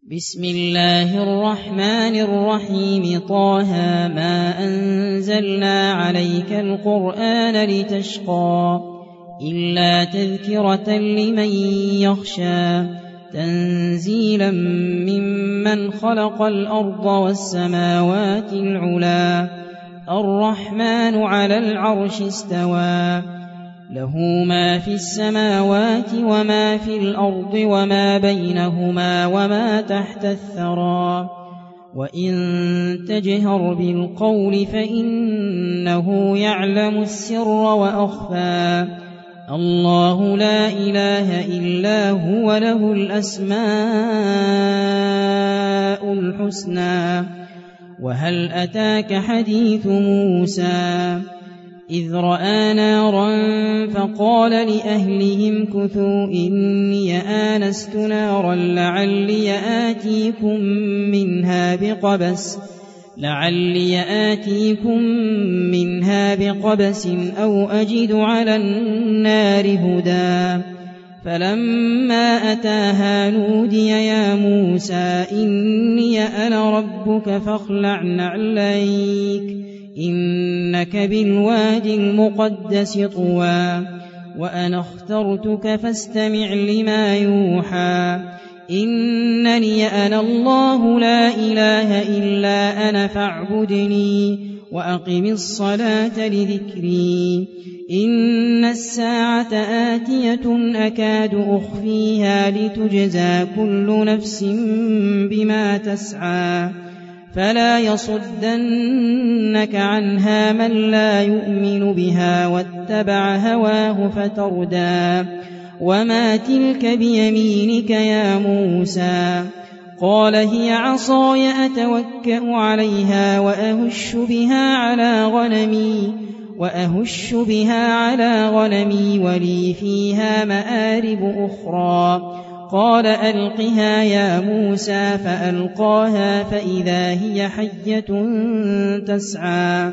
بسم الله الرحمن الرحيم طه ما أنزلنا عليك القرآن لتشقى إلا تذكرة لمن يخشى تنزيلا ممن خلق الأرض والسماوات العلا الرحمن على العرش استوى له ما في السماوات وما في الأرض وما بينهما وما تحت الثرى وإن تجهر بالقول فإنه يعلم السر وأخفى الله لا إله إلا هو له الأسماء الحسنى وهل أتاك حديث موسى إذ رأى نارا فقال لأهلهم كثوا إني آنست نارا لعلي آتيكم منها بقبس أو أجد على النار هدى فلما أتاها نودي يا موسى إني أنا ربك فاخلع نعليك إنك بالوادي المقدس طوى وأنا اخترتك فاستمع لما يوحى إنني أنا الله لا إله إلا أنا فاعبدني وأقم الصلاة لذكري إن الساعة آتية أكاد أخفيها لتجزى كل نفس بما تسعى فلا يصدنك عنها من لا يؤمن بها واتبع هواه فتردى وما تلك بيمينك يا موسى قال هي عصاي أتوكأ عليها وأهش بها على غنمي ولي فيها مآرب أخرى قال ألقها يا موسى فألقاها فإذا هي حية تسعى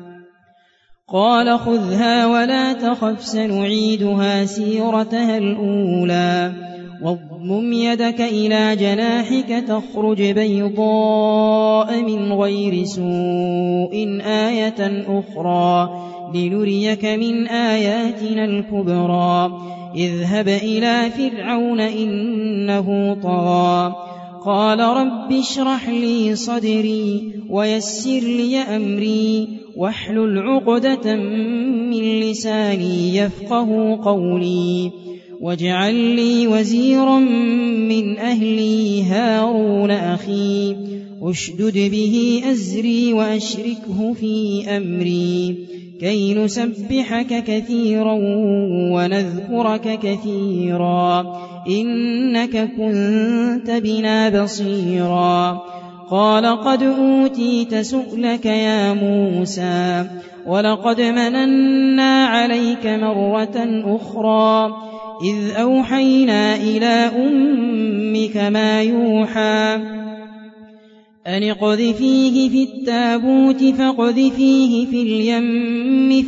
قال خذها ولا تخف سنعيدها سيرتها الأولى واضمم يدك إلى جناحك تخرج بيضاء من غير سوء آية أخرى لنريك من آياتنا الكبرى اذهب إلى فرعون إنه طغى قال رب اشرح لي صدري ويسر لي أمري واحلل عقدة من لساني يفقه قولي واجعل لي وزيرا من أهلي هارون أخي أشدد به أزري وأشركه في أمري كي نسبحك كثيرا ونذكرك كثيرا إنك كنت بنا بصيرا قال قد أوتيت سؤلك يا موسى ولقد مننا عليك مرة أخرى إذ أوحينا إلى أمك ما يوحى أن اقذفيه في التابوت فاقذفيه في اليم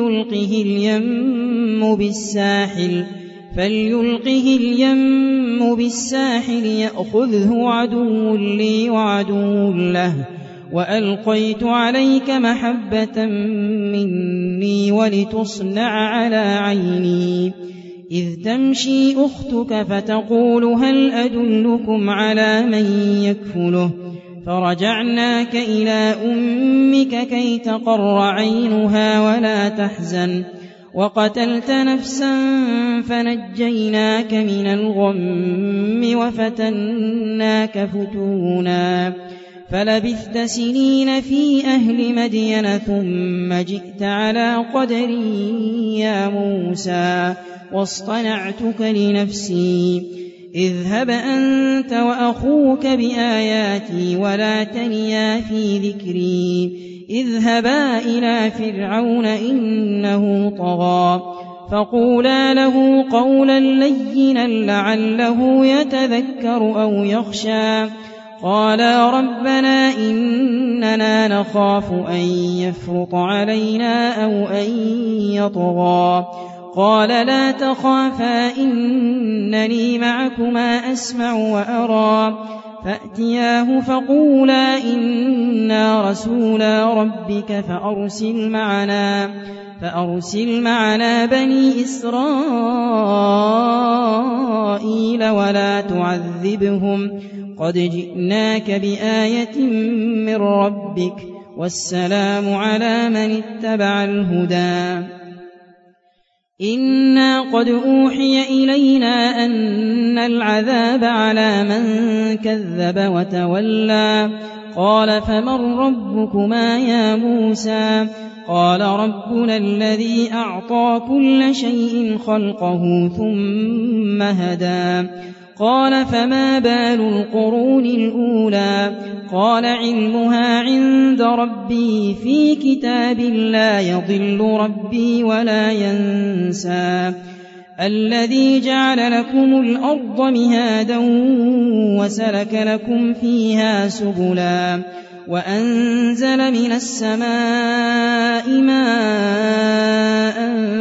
فليلقه اليم بالساحل يأخذه عدو لي وعدو له وألقيت عليك محبة مني ولتصنع على عيني إذ تمشي أختك فتقول هل أدلكم على من يكفله فرجعناك إلى أمك كي تقر عينها ولا تحزن وقتلت نفسا فنجيناك من الغم وفتناك فتونا فلبثت سنين في أهل مدين ثم جئت على قدري يا موسى واصطنعتك لنفسي اذهب أنت وأخوك بآياتي ولا تنيا في ذكري اذهبا إلى فرعون إنه طغى فقولا له قولا لينا لعله يتذكر أو يخشى قالا ربنا إننا نخاف أن يفرط علينا أو أن يطغى قال لا تخافا إنني معكما أسمع وأرى فأتياه فقولا إنا رسولا ربك فأرسل معنا بني إسرائيل ولا تعذبهم قد جئناك بآية من ربك والسلام على من اتبع الهدى إنا قد أوحي إلينا أن العذاب على من كذب وتولى قال فمن ربكما يا موسى قال ربنا الذي أعطى كل شيء خلقه ثم هدى قال فما بال القرون الأولى قال علمها عند ربي في كتاب لا يضل ربي ولا ينسى الذي جعل لكم الأرض مهادا وسلك لكم فيها سبلا وأنزل من السماء ماء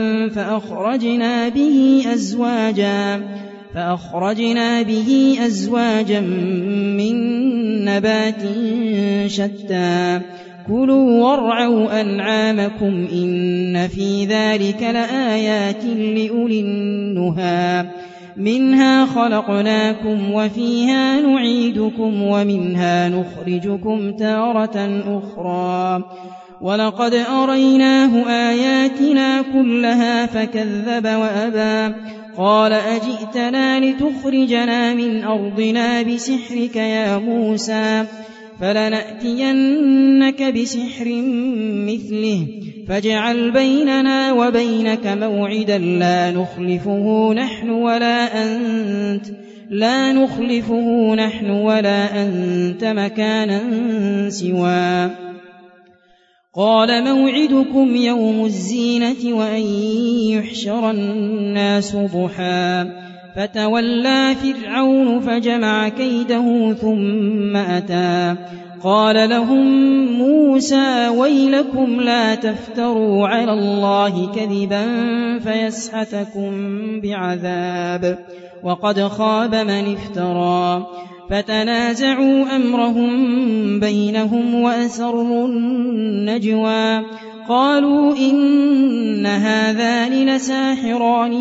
فأخرجنا به أزواجا من نبات شتى كلوا وارعوا أنعامكم إن في ذلك لآيات لأولي النهى منها خلقناكم وفيها نعيدكم ومنها نخرجكم تارة أخرى ولقد أريناه آياتنا كلها فكذب وأبى قال أجئتنا لتخرجنا من أرضنا بسحرك يا موسى فلنأتينك بسحر مثله فاجعل بيننا وبينك موعدا لا نخلفه نحن ولا أنت مكانا سواه قال موعدكم يوم الزينة وأن يحشر الناس ضحى فتولى فرعون فجمع كيده ثم أتى قال لهم موسى ويلكم لا تفتروا على الله كذبا فيسحتكم بعذاب وقد خاب من افترى فتنازعوا أمرهم بينهم وأسروا النجوى قالوا إن هذان لساحران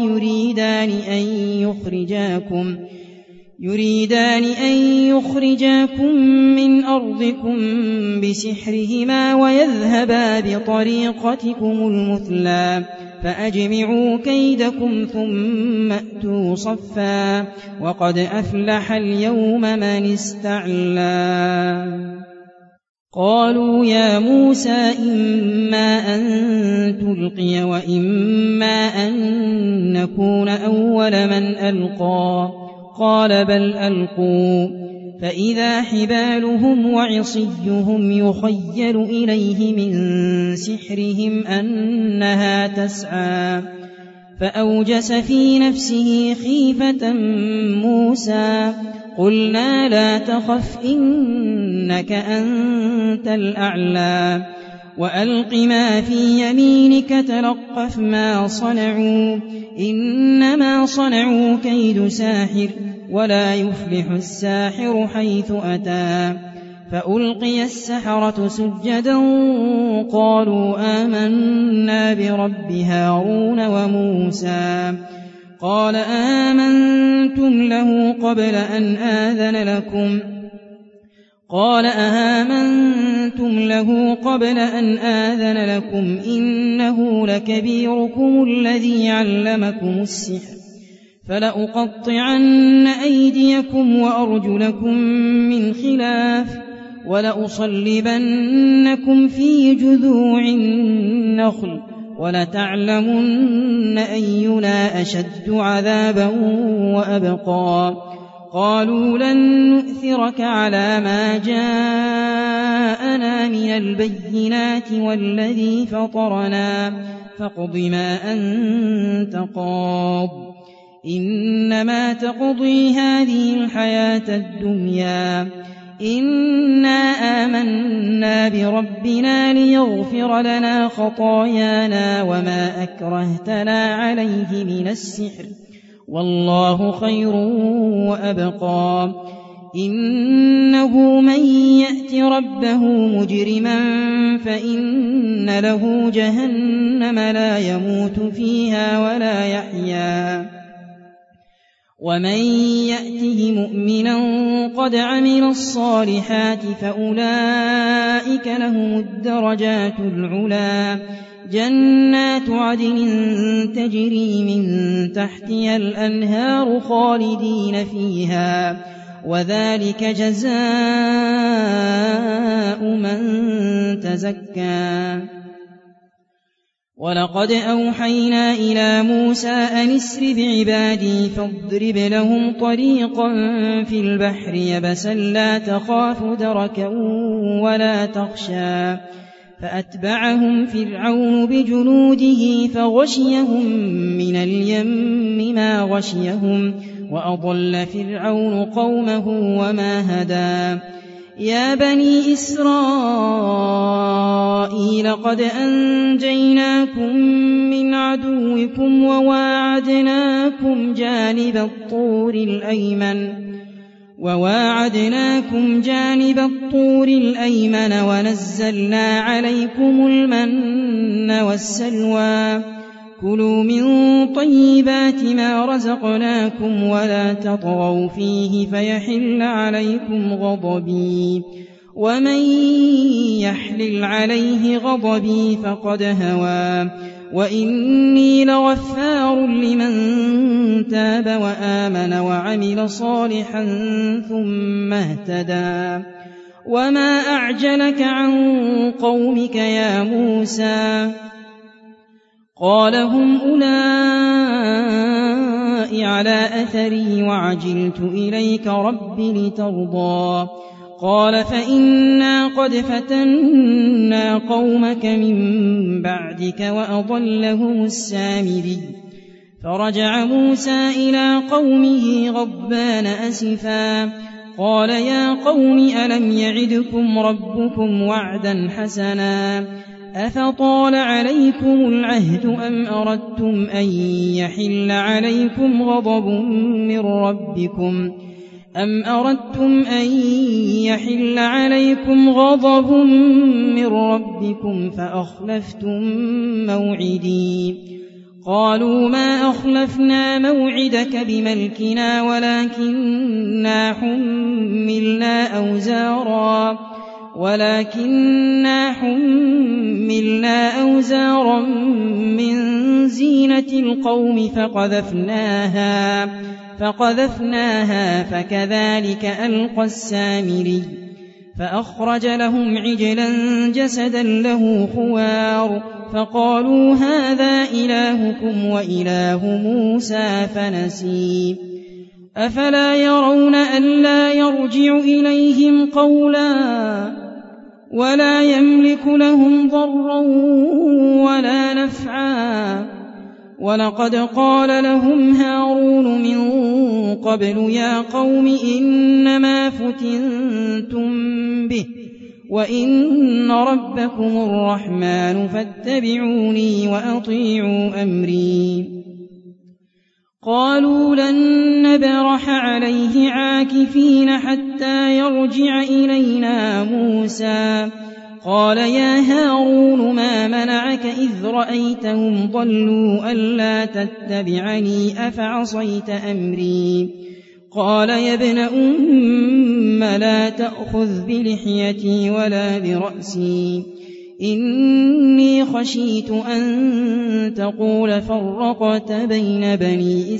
يريدان أن يخرجاكم من أرضكم بسحرهما ويذهبا بطريقتكم المثلى فأجمعوا كيدكم ثم أتوا صفا وقد أفلح اليوم من استعلى قالوا يا موسى إما أن تلقي وإما أن نكون أول من ألقى قال بل ألقوا فإذا حبالهم وعصيهم يخيل إليه من سحرهم أنها تسعى فأوجس في نفسه خيفة موسى قلنا لا تخف إنك أنت الأعلى وألق ما في يمينك تلقف ما صنعوا إنما صنعوا كيد ساحر ولا يفلح الساحر حيث أتى فألقي السحرة سجدا قالوا آمنا برب هارون وموسى قال آمنتم له قبل أن آذن لكم إنه لكبيركم الذي علمكم السحر فلأقطعن أيديكم وأرجلكم من خلاف ولأصلبنكم في جذوع النخل ولتعلمن أينا أشد عذابا وأبقى قالوا لن نؤثرك على ما جاءنا من البينات والذي فطرنا فاقض ما أنت قاض إنما تقضي هذه الحياة الدنيا إنا آمنا بربنا ليغفر لنا خطايانا وما أكرهتنا عليه من السحر والله خير وأبقى إنه من يأت ربه مجرما فإن له جهنم لا يموت فيها ولا يحيا ومن يأته مؤمنا قد عمل الصالحات فأولئك لهم الدرجات العلى جنات عدن تجري من تحتها الأنهار خالدين فيها وذلك جزاء من تزكى ولقد أوحينا إلى موسى أن اسر بعبادي فاضرب لهم طريقا في البحر يبسا لا تخاف دركا ولا تخشى فأتبعهم فرعون بجنوده فغشيهم من اليم ما غشيهم وأضل فرعون قومه وما هدى يا بني إسرائيل قد أنجيناكم من عدوكم وواعدناكم جانب الطور الأيمن ونزلنا عليكم المن والسلوى كلوا من طيبات ما رزقناكم ولا تطغوا فيه فيحل عليكم غضبي ومن يحلل عليه غضبي فقد هوى وإني لغفار لمن تاب وآمن وعمل صالحا ثم اهتدى وما أعجلك عن قومك يا موسى قال هم أولئك على أثري وعجلت إليك رب لترضى قال فإنا قد فتنا قومك من بعدك وأضلهم السامري فرجع موسى إلى قومه غضبان أسفا قال يا قوم ألم يعدكم ربكم وعدا حسنا أفطال عليكم العهد أم أردتم أن يحل عليكم غضب من ربكم فأخلفتم موعدي قالوا ما أخلفنا موعدك بملكنا ولكننا حملنا أوزارا من زينة القوم فقذفناها فكذلك ألقى السامري فأخرج لهم عجلا جسدا له خوار فقالوا هذا إلهكم وإله موسى فنسي أفلا يرون ألا يرجع إليهم قولا ولا يملك لهم ضرا ولا نفعا ولقد قال لهم هارون من قبل يا قوم إنما فتنتم به وإن ربكم الرحمن فاتبعوني وأطيعوا أمري قالوا لن نبرح عليه عاكفين حتى يرجع إلينا موسى قال يا هارون ما منعك إذ رأيتهم ضلوا ألا تتبعني أفعصيت أمري قال يا ابن أم لا تأخذ بلحيتي ولا برأسي إني خشيت أن تقول فرقت بين بني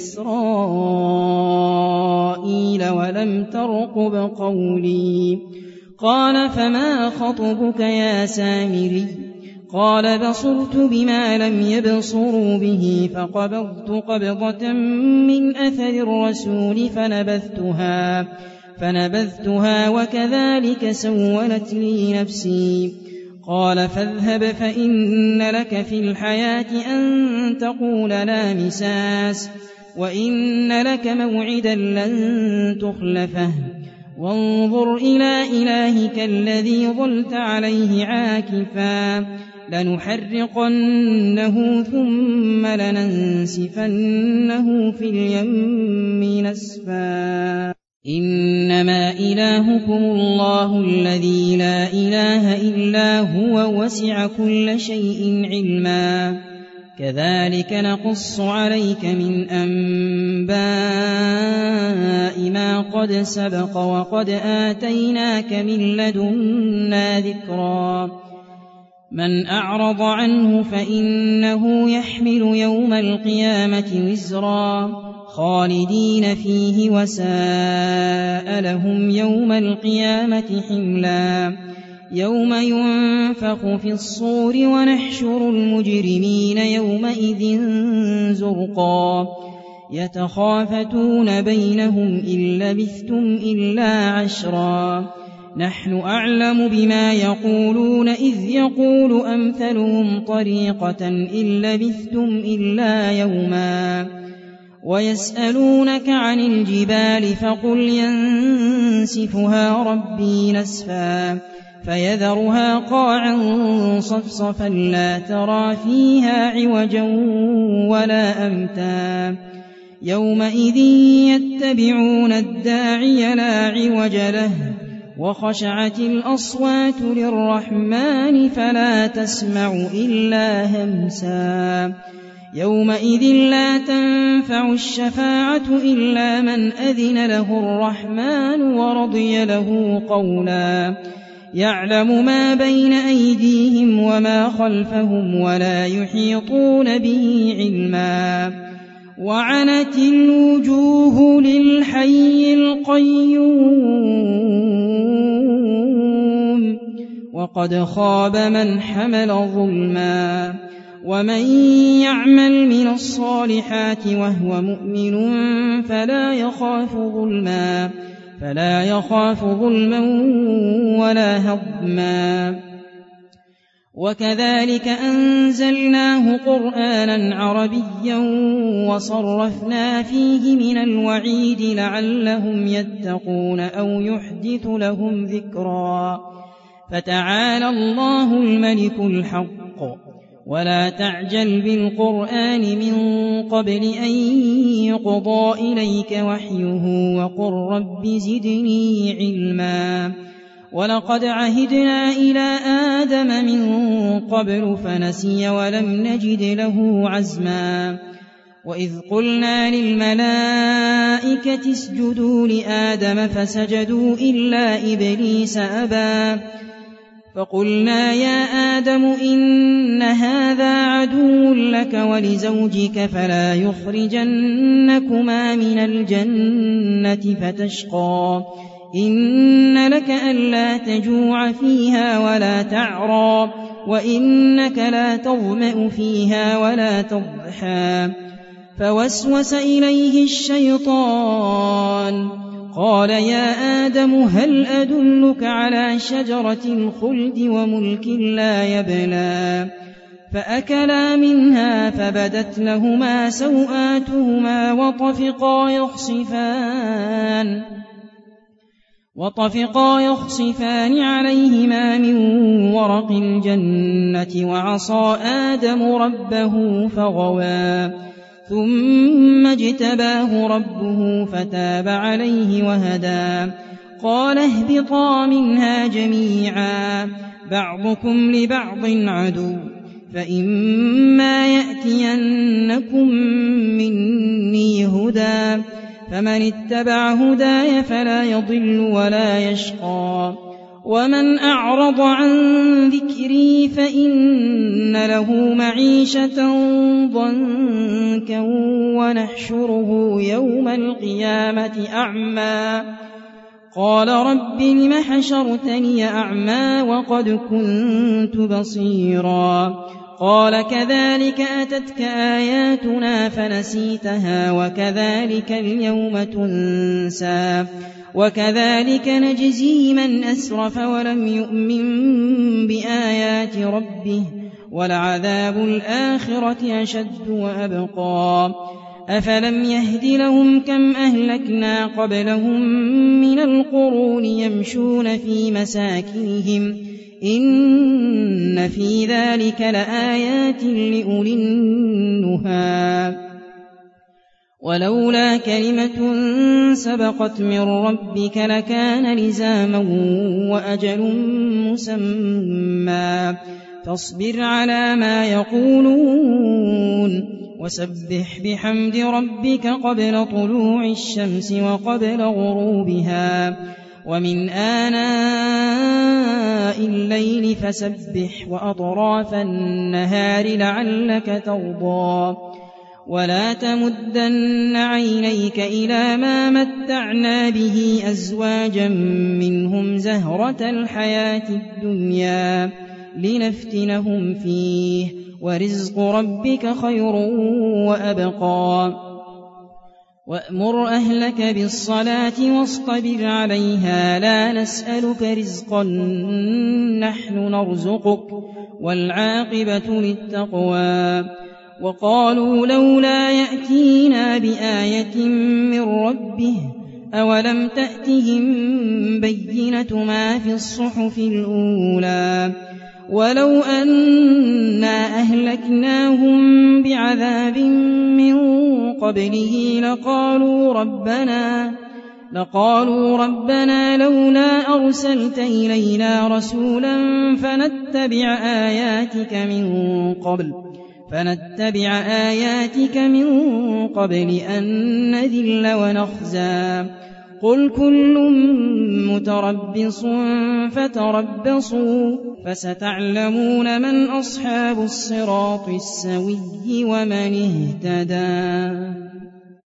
إسرائيل ولم ترقب قولي قال فما خطبك يا سامري قال بصرت بما لم يبصروا به فقبضت قبضة من أثر الرسول فنبذتها وكذلك سولت لي نفسي قال فاذهب فإن لك في الحياة أن تقول لا مساس وإن لك موعدا لن تخلفه وانظر إلى إلهك الذي ظلت عليه عاكفا لنحرقنه ثم لننسفنه في اليم نسفا إنما إلهكم الله الذي لا إله إلا هو وسع كل شيء علما كذلك نقص عليك من أنباء ما قد سبق وقد آتيناك من لدنا ذكرا من أعرض عنه فإنه يحمل يوم القيامة وزرا خالدين فيه وساء لهم يوم القيامة حملا يوم ينفخ في الصور ونحشر المجرمين يومئذ زرقا يتخافتون بينهم إن لبثتم إلا عشرا نحن أعلم بما يقولون إذ يقول أمثلهم طريقة إن لبثتم إلا يوما ويسألونك عن الجبال فقل ينسفها ربي نسفا فيذرها قاعا صفصفا لا ترى فيها عوجا ولا أمتا يومئذ يتبعون الداعي لا عوج له وخشعت الأصوات للرحمن فلا تسمع إلا همسا يومئذ لا تنفع الشفاعة إلا من أذن له الرحمن ورضي له قولا يعلم ما بين أيديهم وما خلفهم ولا يحيطون به علما وعنت الوجوه للحي القيوم وقد خاب من حمل ظلما ومن يعمل من الصالحات وهو مؤمن فلا يخاف ظلما ولا هضما وكذلك أنزلناه قرآنا عربيا وصرفنا فيه من الوعيد لعلهم يتقون أو يحدث لهم ذكرا فتعالى الله الملك الحق ولا تعجل بالقرآن من قبل أن يقضى إليك وحيه وقل رب زدني علما ولقد عهدنا إلى آدم من قبل فنسي ولم نجد له عزما وإذ قلنا للملائكة اسجدوا لآدم فسجدوا إلا إبليس أبى فقلنا يا آدم إن هذا عدو لك ولزوجك فلا يخرجنكما من الجنة فتشقى إن لك ألا تجوع فيها ولا تعرى وإنك لا تظمأ فيها ولا تضحى فوسوس إليه الشيطان قال يا آدم هل أدلك على شجرة الخلد وملك لا يبلى فأكلا منها فبدت لهما سوآتهما وطفقا يخصفان عليهما من ورق الجنة وعصى آدم ربه فغوى ثم اجتباه ربه فتاب عليه وهدى قال اهبطا منها جميعا بعضكم لبعض عدو فإما يأتينكم مني هدى فمن اتبع هداي فلا يضل ولا يشقى ومن أعرض عن ذكري فإن له معيشة ضنكا ونحشره يوم القيامة أعمى قال رب لم حشرتني أعمى وقد كنت بصيرا قال كذلك أتتك آياتنا فنسيتها وكذلك اليوم تنسى وكذلك نجزي من أسرف ولم يؤمن بآيات ربه ولعذاب الآخرة أشد وأبقى أفلم يهد لهم كم أهلكنا قبلهم من القرون يمشون في مساكنهم إن في ذلك لآيات لأولي النهى ولولا كلمة سبقت من ربك لكان لزاما وأجل مسمى فاصبر على ما يقولون وسبح بحمد ربك قبل طلوع الشمس وقبل غروبها ومن آناء الليل فسبح وأطراف النهار لعلك ترضى ولا تمدن عينيك إلى ما متعنا به أزواجا منهم زهرة الحياة الدنيا لنفتنهم فيه ورزق ربك خير وأبقى وأمر أهلك بالصلاة واصطبر عليها لا نسألك رزقا نحن نرزقك والعاقبة للتقوى وقالوا لولا يأتينا بآية من ربه أولم تأتهم بينة ما في الصحف الأولى ولو أنا أهلكناهم بعذاب من قبله لقالوا ربنا لولا أرسلت إلينا رسولا فنتبع آياتك من قبل أن نذل ونخزى قل كل متربص فتربصوا فستعلمون من أصحاب الصراط السوي ومن اهتدى